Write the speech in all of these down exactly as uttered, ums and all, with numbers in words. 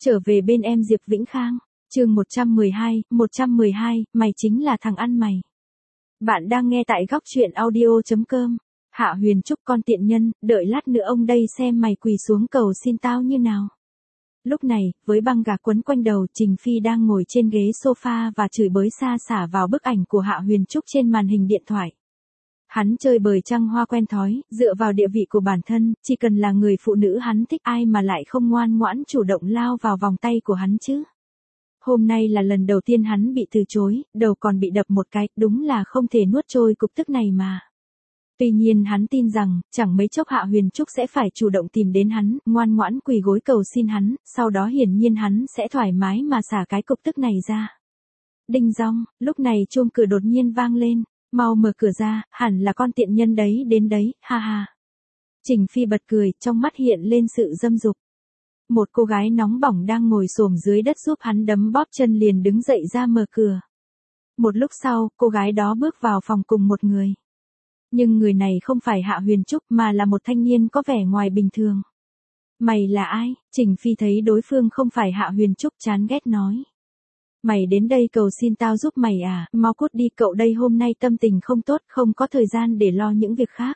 Trở về bên em Diệp Vĩnh Khang, chương một trăm mười hai, một trăm mười hai, mày chính là thằng ăn mày. Bạn đang nghe tại góc truyện audio chấm com. Hạ Huyền Trúc con tiện nhân, đợi lát nữa ông đây xem mày quỳ xuống cầu xin tao như nào. Lúc này, với băng gạc quấn quanh đầu, Trình Phi đang ngồi trên ghế sofa và chửi bới xa xả vào bức ảnh của Hạ Huyền Trúc trên màn hình điện thoại. Hắn chơi bời trăng hoa quen thói, dựa vào địa vị của bản thân, chỉ cần là người phụ nữ hắn thích ai mà lại không ngoan ngoãn chủ động lao vào vòng tay của hắn chứ. Hôm nay là lần đầu tiên hắn bị từ chối, đầu còn bị đập một cái, đúng là không thể nuốt trôi cục tức này mà. Tuy nhiên hắn tin rằng, chẳng mấy chốc Hạ Huyền Trúc sẽ phải chủ động tìm đến hắn, ngoan ngoãn quỳ gối cầu xin hắn, sau đó hiển nhiên hắn sẽ thoải mái mà xả cái cục tức này ra. Đinh dong, lúc này chuông cửa đột nhiên vang lên, mau mở cửa ra, hẳn là con tiện nhân đấy đến đấy, ha ha. Trình Phi bật cười, trong mắt hiện lên sự dâm dục. Một cô gái nóng bỏng đang ngồi xổm dưới đất giúp hắn đấm bóp chân liền đứng dậy ra mở cửa. Một lúc sau, cô gái đó bước vào phòng cùng một người. Nhưng người này không phải Hạ Huyền Trúc mà là một thanh niên có vẻ ngoài bình thường. Mày là ai? Trình Phi thấy đối phương không phải Hạ Huyền Trúc chán ghét nói. Mày đến đây cầu xin tao giúp mày à, mau cút đi, cậu đây hôm nay tâm tình không tốt, không có thời gian để lo những việc khác.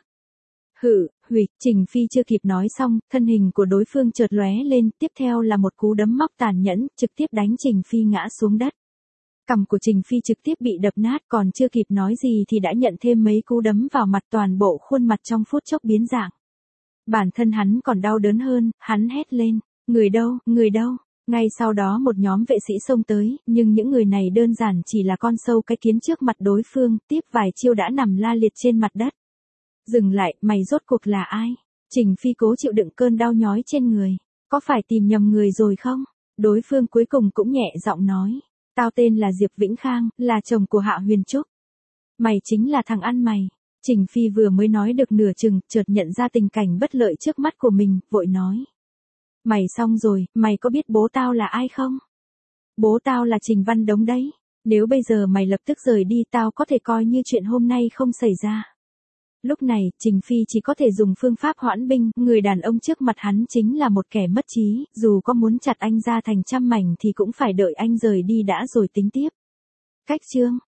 Hử, hủy, Trình Phi chưa kịp nói xong, thân hình của đối phương chợt lóe lên, tiếp theo là một cú đấm móc tàn nhẫn, trực tiếp đánh Trình Phi ngã xuống đất. Cằm của Trình Phi trực tiếp bị đập nát, còn chưa kịp nói gì thì đã nhận thêm mấy cú đấm vào mặt, toàn bộ khuôn mặt trong phút chốc biến dạng. Bản thân hắn còn đau đớn hơn, hắn hét lên, người đâu, người đâu. Ngay sau đó một nhóm vệ sĩ xông tới, nhưng những người này đơn giản chỉ là con sâu cái kiến trước mặt đối phương, tiếp vài chiêu đã nằm la liệt trên mặt đất. Dừng lại, mày rốt cuộc là ai? Trình Phi cố chịu đựng cơn đau nhói trên người. Có phải tìm nhầm người rồi không? Đối phương cuối cùng cũng nhẹ giọng nói. Tao tên là Diệp Vĩnh Khang, là chồng của Hạ Huyền Trúc. Mày chính là thằng ăn mày. Trình Phi vừa mới nói được nửa chừng, chợt nhận ra tình cảnh bất lợi trước mắt của mình, vội nói. Mày xong rồi, mày có biết bố tao là ai không? Bố tao là Trình Văn Đống đấy. Nếu bây giờ mày lập tức rời đi, tao có thể coi như chuyện hôm nay không xảy ra. Lúc này, Trình Phi chỉ có thể dùng phương pháp hoãn binh, người đàn ông trước mặt hắn chính là một kẻ mất trí, dù có muốn chặt anh ra thành trăm mảnh thì cũng phải đợi anh rời đi đã rồi tính tiếp. Cách chương